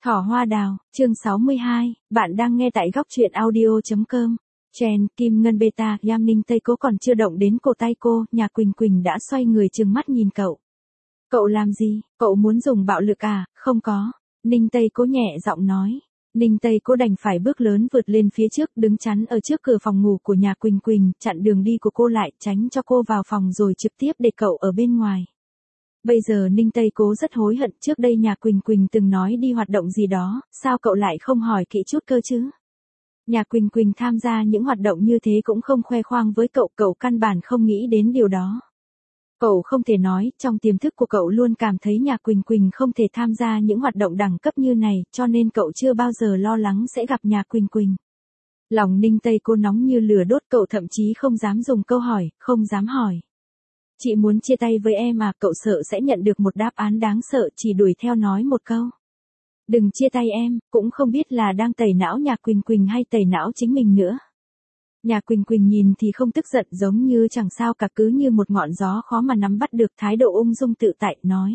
Thỏ hoa đào, chương 62, bạn đang nghe tại góc truyện audio.com. Chen, Kim Ngân Beta, Yam Ninh Tây Cố còn chưa động đến cổ tay cô, nhà Quỳnh Quỳnh đã xoay người trừng mắt nhìn cậu. Cậu làm gì, cậu muốn dùng bạo lực à, không có. Ninh Tây Cố nhẹ giọng nói. Ninh Tây Cố đành phải bước lớn vượt lên phía trước, đứng chắn ở trước cửa phòng ngủ của nhà Quỳnh Quỳnh, chặn đường đi của cô lại, tránh cho cô vào phòng rồi trực tiếp để cậu ở bên ngoài. Bây giờ Ninh Tây Cố rất hối hận, trước đây nhà Quỳnh Quỳnh từng nói đi hoạt động gì đó, sao cậu lại không hỏi kỹ chút cơ chứ? Nhà Quỳnh Quỳnh tham gia những hoạt động như thế cũng không khoe khoang với cậu, cậu căn bản không nghĩ đến điều đó. Cậu không thể nói, trong tiềm thức của cậu luôn cảm thấy nhà Quỳnh Quỳnh không thể tham gia những hoạt động đẳng cấp như này, cho nên cậu chưa bao giờ lo lắng sẽ gặp nhà Quỳnh Quỳnh. Lòng Ninh Tây Cố nóng như lửa đốt, cậu thậm chí không dám dùng câu hỏi, không dám hỏi. Chị muốn chia tay với em à, cậu sợ sẽ nhận được một đáp án đáng sợ, chỉ đuổi theo nói một câu. Đừng chia tay em, cũng không biết là đang tẩy não nhà Quỳnh Quỳnh hay tẩy não chính mình nữa. Nhà Quỳnh Quỳnh nhìn thì không tức giận, giống như chẳng sao cả, cứ như một ngọn gió khó mà nắm bắt được, thái độ ung dung tự tại, nói.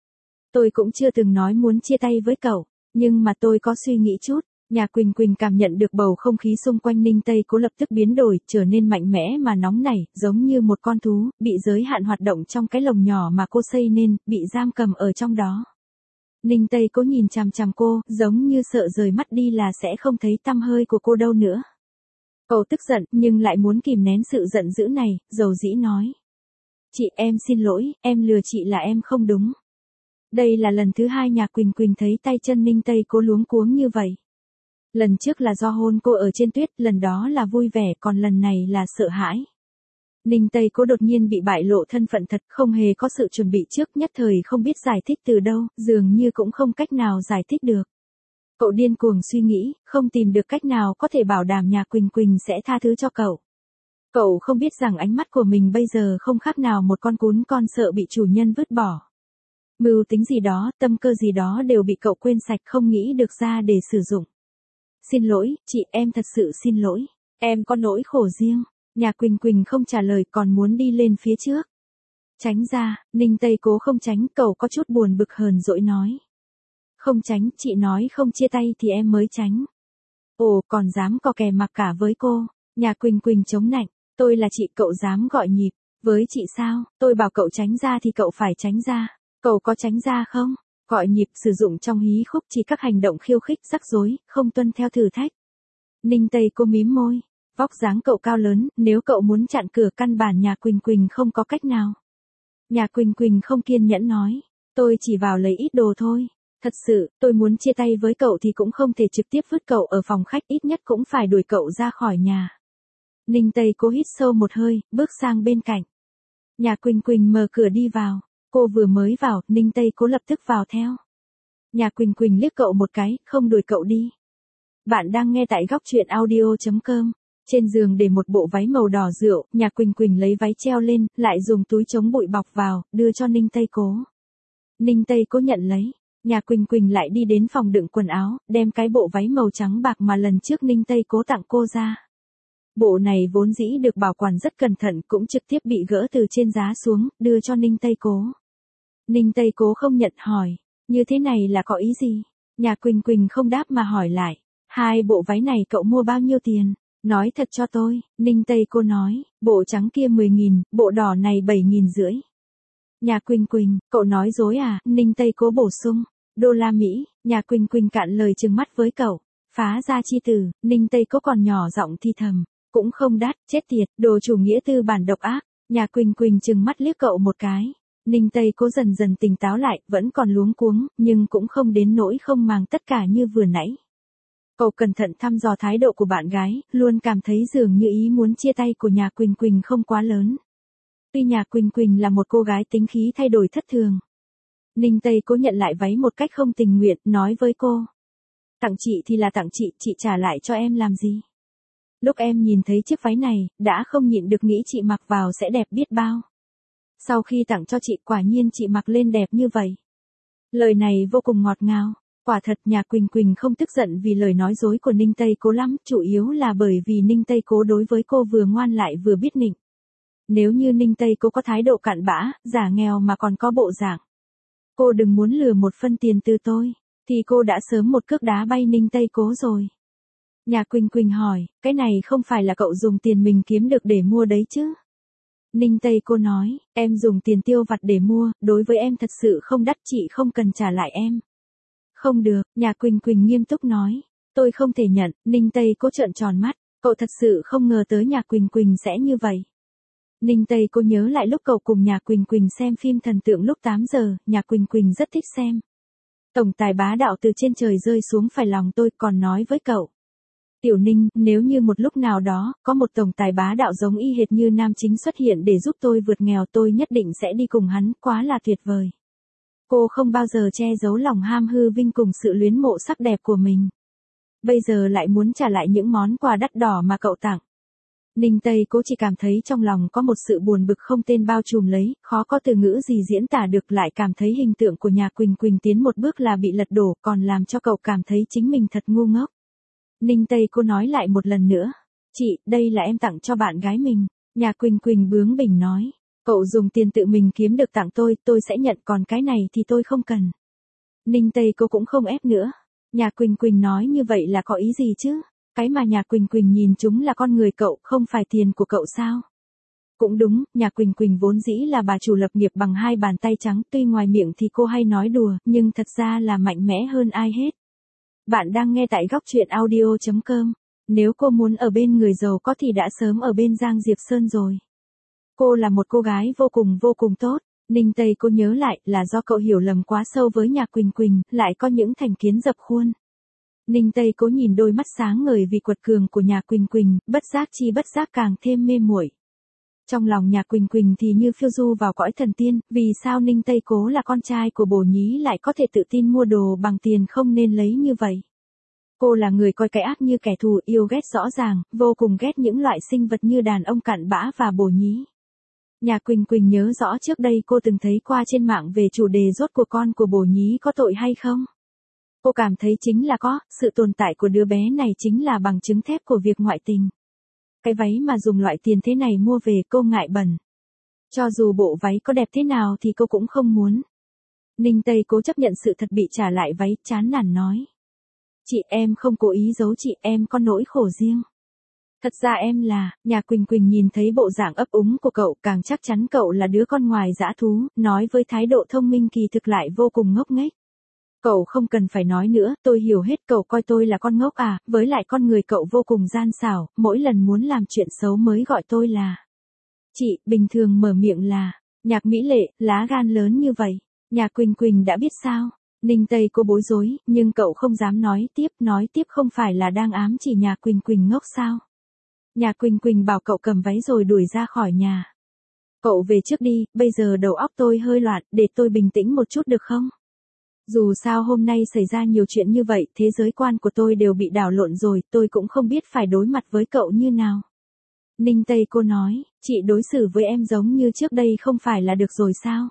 Tôi cũng chưa từng nói muốn chia tay với cậu, nhưng mà tôi có suy nghĩ chút. Nhà Quỳnh Quỳnh cảm nhận được bầu không khí xung quanh Ninh Tây Cố lập tức biến đổi, trở nên mạnh mẽ mà nóng nảy, giống như một con thú, bị giới hạn hoạt động trong cái lồng nhỏ mà cô xây nên, bị giam cầm ở trong đó. Ninh Tây Cố nhìn chằm chằm cô, giống như sợ rời mắt đi là sẽ không thấy tăm hơi của cô đâu nữa. Cậu tức giận, nhưng lại muốn kìm nén sự giận dữ này, dầu dĩ nói. Chị, em xin lỗi, em lừa chị là em không đúng. Đây là lần thứ hai nhà Quỳnh Quỳnh thấy tay chân Ninh Tây Cố luống cuống như vậy. Lần trước là do hôn cô ở trên tuyết, lần đó là vui vẻ, còn lần này là sợ hãi. Ninh Tây Cố đột nhiên bị bại lộ thân phận thật, không hề có sự chuẩn bị trước, nhất thời không biết giải thích từ đâu, dường như cũng không cách nào giải thích được. Cậu điên cuồng suy nghĩ, không tìm được cách nào có thể bảo đảm nhà Quỳnh Quỳnh sẽ tha thứ cho cậu. Cậu không biết rằng ánh mắt của mình bây giờ không khác nào một con cún con sợ bị chủ nhân vứt bỏ. Mưu tính gì đó, tâm cơ gì đó đều bị cậu quên sạch, không nghĩ được ra để sử dụng. Xin lỗi, chị, em thật sự xin lỗi. Em có nỗi khổ riêng. Nhà Quỳnh Quỳnh không trả lời, còn muốn đi lên phía trước. Tránh ra, Ninh Tây Cố không tránh, cậu có chút buồn bực hờn dỗi nói. Không tránh, chị nói không chia tay thì em mới tránh. Ồ, còn dám cò kè mặc cả với cô. Nhà Quỳnh Quỳnh chống nạnh. Tôi là chị, cậu dám gọi nhịp. Với chị sao, tôi bảo cậu tránh ra thì cậu phải tránh ra. Cậu có tránh ra không? Gọi nhịp sử dụng trong hí khúc chỉ các hành động khiêu khích, rắc rối, không tuân theo thử thách. Ninh Tây Cố mím môi. Vóc dáng cậu cao lớn, nếu cậu muốn chặn cửa căn bản nhà Quỳnh Quỳnh không có cách nào. Nhà Quỳnh Quỳnh không kiên nhẫn nói. Tôi chỉ vào lấy ít đồ thôi. Thật sự, tôi muốn chia tay với cậu thì cũng không thể trực tiếp vứt cậu ở phòng khách, ít nhất cũng phải đuổi cậu ra khỏi nhà. Ninh Tây Cố hít sâu một hơi, bước sang bên cạnh. Nhà Quỳnh Quỳnh mở cửa đi vào. Cô vừa mới vào, Ninh Tây Cố lập tức vào theo. Nhà Quỳnh Quỳnh liếc cậu một cái, không đuổi cậu đi. Bạn đang nghe tại góc truyện audio.com. Trên giường để một bộ váy màu đỏ rượu, nhà Quỳnh Quỳnh lấy váy treo lên, lại dùng túi chống bụi bọc vào, đưa cho Ninh Tây Cố. Ninh Tây Cố nhận lấy. Nhà Quỳnh Quỳnh lại đi đến phòng đựng quần áo, đem cái bộ váy màu trắng bạc mà lần trước Ninh Tây Cố tặng cô ra. Bộ này vốn dĩ được bảo quản rất cẩn thận, cũng trực tiếp bị gỡ từ trên giá xuống, đưa cho Ninh Tây Cố. Ninh Tây Cố không nhận, hỏi, như thế này là có ý gì? Nhà Quỳnh Quỳnh không đáp mà hỏi lại, hai bộ váy này cậu mua bao nhiêu tiền? Nói thật cho tôi. Ninh Tây Cố nói, bộ trắng kia 10.000, bộ đỏ này 7.500. Nhà Quỳnh Quỳnh, cậu nói dối à? Ninh Tây Cố bổ sung, đô la Mỹ. Nhà Quỳnh Quỳnh cạn lời trừng mắt với cậu, phá ra chi từ. Ninh Tây Cố còn nhỏ giọng thi thầm, cũng không đắt, chết tiệt, đồ chủ nghĩa tư bản độc ác. Nhà Quỳnh Quỳnh trừng mắt liếc cậu một cái. Ninh Tây Cố dần dần tỉnh táo lại, vẫn còn luống cuống, nhưng cũng không đến nỗi không màng tất cả như vừa nãy. Cậu cẩn thận thăm dò thái độ của bạn gái, luôn cảm thấy dường như ý muốn chia tay của nhà Quỳnh Quỳnh không quá lớn. Tuy nhà Quỳnh Quỳnh là một cô gái tính khí thay đổi thất thường. Ninh Tây Cố nhận lại váy một cách không tình nguyện, nói với cô. Tặng chị thì là tặng chị trả lại cho em làm gì? Lúc em nhìn thấy chiếc váy này, đã không nhịn được nghĩ chị mặc vào sẽ đẹp biết bao. Sau khi tặng cho chị, quả nhiên chị mặc lên đẹp như vậy. Lời này vô cùng ngọt ngào. Quả thật nhà Quỳnh Quỳnh không tức giận vì lời nói dối của Ninh Tây Cố lắm, chủ yếu là bởi vì Ninh Tây Cố đối với cô vừa ngoan lại vừa biết nịnh. Nếu như Ninh Tây Cố có thái độ cặn bã, giả nghèo mà còn có bộ dạng. Cô đừng muốn lừa một phân tiền từ tôi. thì cô đã sớm một cước đá bay Ninh Tây Cố rồi. Nhà Quỳnh Quỳnh hỏi, cái này không phải là cậu dùng tiền mình kiếm được để mua đấy chứ? Ninh Tây Cô nói, em dùng tiền tiêu vặt để mua, đối với em thật sự không đắt, chị không cần trả lại em. Không được, nhà Quỳnh Quỳnh nghiêm túc nói, tôi không thể nhận. Ninh Tây Cô trợn tròn mắt, cậu thật sự không ngờ tới nhà Quỳnh Quỳnh sẽ như vậy. Ninh Tây Cô nhớ lại lúc cậu cùng nhà Quỳnh Quỳnh xem phim thần tượng lúc 8 giờ, nhà Quỳnh Quỳnh rất thích xem. Tổng tài bá đạo từ trên trời rơi xuống phải lòng tôi, còn nói với cậu. Tiểu Ninh, nếu như một lúc nào đó, có một tổng tài bá đạo giống y hệt như nam chính xuất hiện để giúp tôi vượt nghèo, tôi nhất định sẽ đi cùng hắn, quá là tuyệt vời. Cô không bao giờ che giấu lòng ham hư vinh cùng sự luyến mộ sắc đẹp của mình. Bây giờ lại muốn trả lại những món quà đắt đỏ mà cậu tặng. Ninh Tây Cố chỉ cảm thấy trong lòng có một sự buồn bực không tên bao trùm lấy, khó có từ ngữ gì diễn tả được, lại cảm thấy hình tượng của nhà Quỳnh Quỳnh tiến một bước là bị lật đổ, còn làm cho cậu cảm thấy chính mình thật ngu ngốc. Ninh Tây Cô nói lại một lần nữa, chị, đây là em tặng cho bạn gái mình. Nhà Quỳnh Quỳnh bướng bỉnh nói, cậu dùng tiền tự mình kiếm được tặng tôi sẽ nhận, còn cái này thì tôi không cần. Ninh Tây Cô cũng không ép nữa. Nhà Quỳnh Quỳnh nói như vậy là có ý gì chứ? Cái mà nhà Quỳnh Quỳnh nhìn chúng là con người cậu, không phải tiền của cậu sao? Cũng đúng, nhà Quỳnh Quỳnh vốn dĩ là bà chủ lập nghiệp bằng hai bàn tay trắng, tuy ngoài miệng thì cô hay nói đùa, nhưng thật ra là mạnh mẽ hơn ai hết. Bạn đang nghe tại góc truyện audio.com. Nếu cô muốn ở bên người giàu có thì đã sớm ở bên Giang Diệp Sơn rồi. Cô là một cô gái vô cùng tốt. Ninh Tây Cô nhớ lại là do cậu hiểu lầm quá sâu với nhà Quỳnh Quỳnh, lại có những thành kiến dập khuôn. Ninh Tây Cố nhìn đôi mắt sáng ngời vì quật cường của nhà Quỳnh Quỳnh, bất giác càng thêm mê muội. Trong lòng nhà Quỳnh Quỳnh thì như phiêu du vào cõi thần tiên, vì sao Ninh Tây Cố là con trai của Bổ Nhí lại có thể tự tin mua đồ bằng tiền không nên lấy như vậy. Cô là người coi cái ác như kẻ thù, yêu ghét rõ ràng, vô cùng ghét những loại sinh vật như đàn ông cặn bã và Bổ Nhí. Nhà Quỳnh Quỳnh nhớ rõ trước đây cô từng thấy qua trên mạng về chủ đề rốt cuộc con của Bổ Nhí có tội hay không. Cô cảm thấy chính là có, sự tồn tại của đứa bé này chính là bằng chứng thép của việc ngoại tình. Cái váy mà dùng loại tiền thế này mua về cô ngại bẩn. Cho dù bộ váy có đẹp thế nào thì cô cũng không muốn. Ninh Tây Cố chấp nhận sự thật bị trả lại váy, chán nản nói. Chị, em không cố ý giấu chị, em có nỗi khổ riêng. Thật ra em là, nhà Quỳnh Quỳnh nhìn thấy bộ dạng ấp úng của cậu càng chắc chắn cậu là đứa con ngoài dã thú, nói với thái độ thông minh kỳ thực lại vô cùng ngốc nghếch. Cậu không cần phải nói nữa, tôi hiểu hết, cậu coi tôi là con ngốc à, với lại con người cậu vô cùng gian xảo, mỗi lần muốn làm chuyện xấu mới gọi tôi là. Chị, bình thường mở miệng là, Nhạc Mỹ Lệ, lá gan lớn như vậy, nhà Quỳnh Quỳnh đã biết sao? Ninh Tây Cô bối rối, nhưng cậu không dám nói tiếp không phải là đang ám chỉ nhà Quỳnh Quỳnh ngốc sao? Nhà Quỳnh Quỳnh bảo cậu cầm váy rồi đuổi ra khỏi nhà. Cậu về trước đi, bây giờ đầu óc tôi hơi loạn, để tôi bình tĩnh một chút được không? Dù sao hôm nay xảy ra nhiều chuyện như vậy, thế giới quan của tôi đều bị đảo lộn rồi, tôi cũng không biết phải đối mặt với cậu như nào. Ninh Tây Cô nói, chị đối xử với em giống như trước đây không phải là được rồi sao?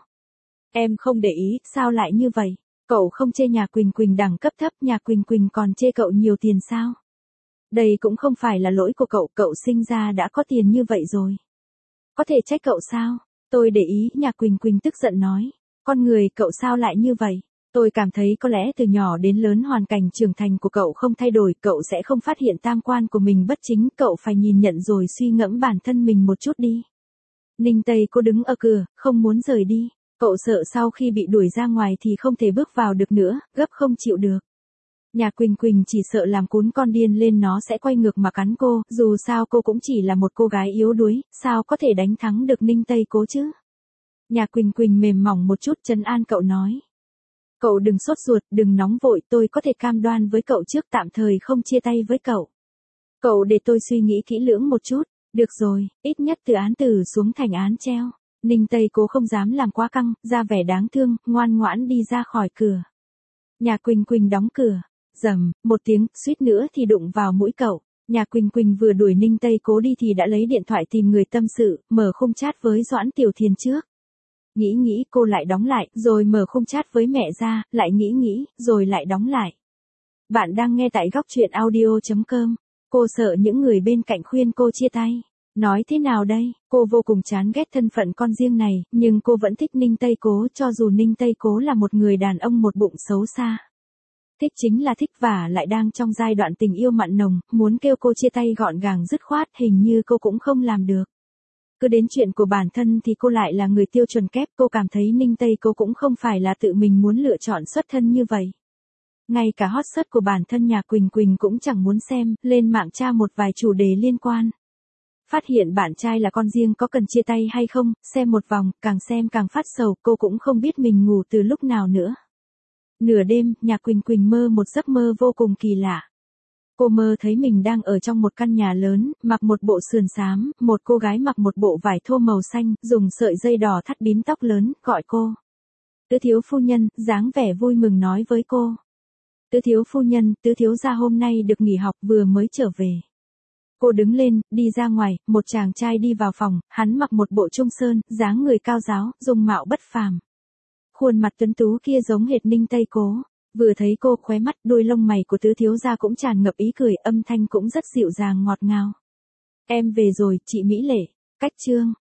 Em không để ý, sao lại như vậy? Cậu không chê nhà Quỳnh Quỳnh đẳng cấp thấp, nhà Quỳnh Quỳnh còn chê cậu nhiều tiền sao? Đây cũng không phải là lỗi của cậu, cậu sinh ra đã có tiền như vậy rồi. Có thể trách cậu sao? Tôi để ý, nhà Quỳnh Quỳnh tức giận nói. Con người cậu sao lại như vậy? Tôi cảm thấy có lẽ từ nhỏ đến lớn hoàn cảnh trưởng thành của cậu không thay đổi, cậu sẽ không phát hiện tam quan của mình bất chính, cậu phải nhìn nhận rồi suy ngẫm bản thân mình một chút đi. Ninh Tây Cô đứng ở cửa, không muốn rời đi. Cậu sợ sau khi bị đuổi ra ngoài thì không thể bước vào được nữa, gấp không chịu được. Nhà Quỳnh Quỳnh chỉ sợ làm cún con điên lên nó sẽ quay ngược mà cắn cô, dù sao cô cũng chỉ là một cô gái yếu đuối, sao có thể đánh thắng được Ninh Tây Cố chứ? Nhà Quỳnh Quỳnh mềm mỏng một chút trấn an cậu nói. Cậu đừng sốt ruột, đừng nóng vội, tôi có thể cam đoan với cậu trước tạm thời không chia tay với cậu. Cậu để tôi suy nghĩ kỹ lưỡng một chút, được rồi, ít nhất từ án tử xuống thành án treo. Ninh Tây Cố không dám làm quá căng, ra vẻ đáng thương, ngoan ngoãn đi ra khỏi cửa. Nhà Quỳnh Quỳnh đóng cửa, rầm, một tiếng, suýt nữa thì đụng vào mũi cậu. Nhà Quỳnh Quỳnh vừa đuổi Ninh Tây Cố đi thì đã lấy điện thoại tìm người tâm sự, mở khung chat với Doãn Tiểu Thiền trước. Nghĩ cô lại đóng lại, rồi mở khung chat với mẹ ra, lại nghĩ, rồi lại đóng lại. Bạn đang nghe tại góc truyện audio.com. Cô sợ những người bên cạnh khuyên cô chia tay. Nói thế nào đây, cô vô cùng chán ghét thân phận con riêng này, nhưng cô vẫn thích Ninh Tây Cố cho dù Ninh Tây Cố là một người đàn ông một bụng xấu xa. Thích chính là thích và lại đang trong giai đoạn tình yêu mặn nồng, muốn kêu cô chia tay gọn gàng dứt khoát hình như cô cũng không làm được. Cứ đến chuyện của bản thân thì cô lại là người tiêu chuẩn kép, cô cảm thấy Ninh Tây cô cũng không phải là tự mình muốn lựa chọn xuất thân như vậy. Ngay cả hot search của bản thân nhà Quỳnh Quỳnh cũng chẳng muốn xem, lên mạng tra một vài chủ đề liên quan. Phát hiện bạn trai là con riêng có cần chia tay hay không, xem một vòng, càng xem càng phát sầu, cô cũng không biết mình ngủ từ lúc nào nữa. Nửa đêm, nhà Quỳnh Quỳnh mơ một giấc mơ vô cùng kỳ lạ. Cô mơ thấy mình đang ở trong một căn nhà lớn, mặc một bộ sườn xám, một cô gái mặc một bộ vải thô màu xanh, dùng sợi dây đỏ thắt bím tóc lớn, gọi cô. Tứ thiếu phu nhân, dáng vẻ vui mừng nói với cô. Tứ thiếu phu nhân, tứ thiếu gia hôm nay được nghỉ học vừa mới trở về. Cô đứng lên, đi ra ngoài, một chàng trai đi vào phòng, hắn mặc một bộ trung sơn, dáng người cao ráo, dung mạo bất phàm. Khuôn mặt tuấn tú kia giống hệt Ninh Tây Cố. Vừa thấy cô, khóe mắt, đuôi lông mày của tứ thiếu gia cũng tràn ngập ý cười, âm thanh cũng rất dịu dàng ngọt ngào. Em về rồi, chị Mỹ Lệ. Cách chương